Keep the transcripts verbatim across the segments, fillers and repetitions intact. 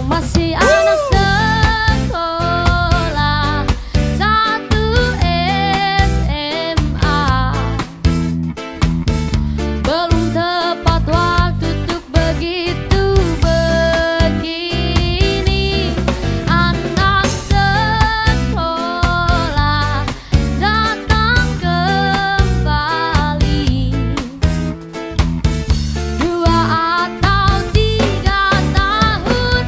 masih anak sekolah satu S M A. Belum tepat waktu untuk begitu begini. Anak sekolah datang kembali. Dua atau tiga tahun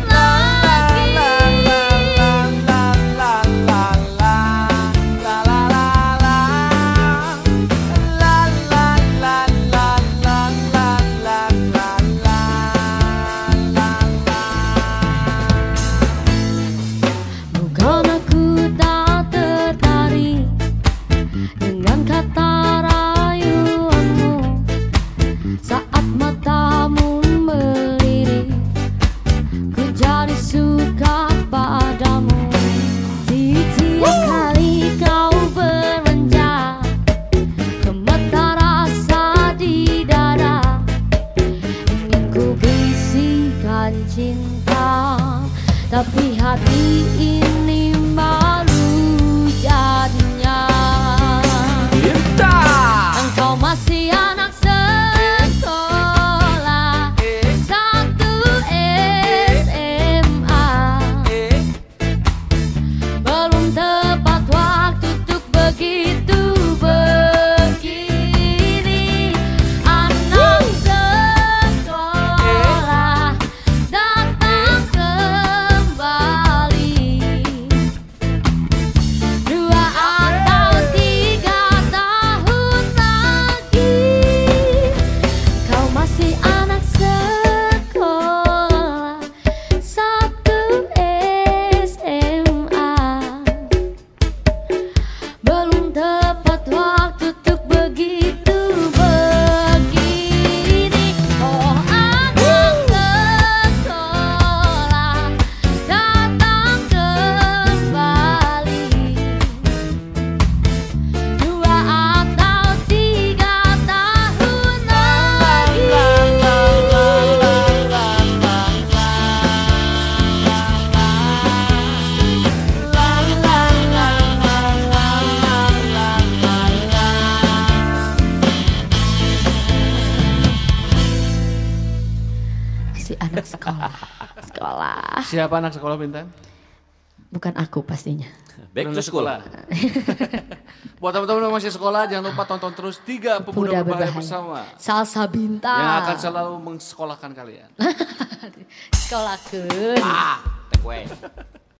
bukan aku tak tertarik dengan kata rayuanmu saat matamu melirik, ku jadi suka padamu. Setiap kali kau beranjak, gemetar rasa di dada, ingin ku bisikan cinta, tapi hati ini malu jadinya. Engkau masih anak sekolah satu S M A. Belum tepat waktu untuk begitu begini. Anak sekolah datang kembali. Dua atau tiga tahun lagi, kau masih anak sekolah satu S M A. Belum tepat waktu untuk begitu begini. Oh, anak sekolah datang kembali. Dua atau tiga tahun lagi. Si anak sekolah, sekolah. Siapa anak sekolah Bintang? Bukan aku pastinya. Back to school. Buat teman-teman yang masih sekolah, jangan lupa tonton terus Tiga Pemuda Berbahaya bersama, Salsa Bintang. yang akan selalu mengsekolahkan kalian. Sekolahkeun. Ah, take away.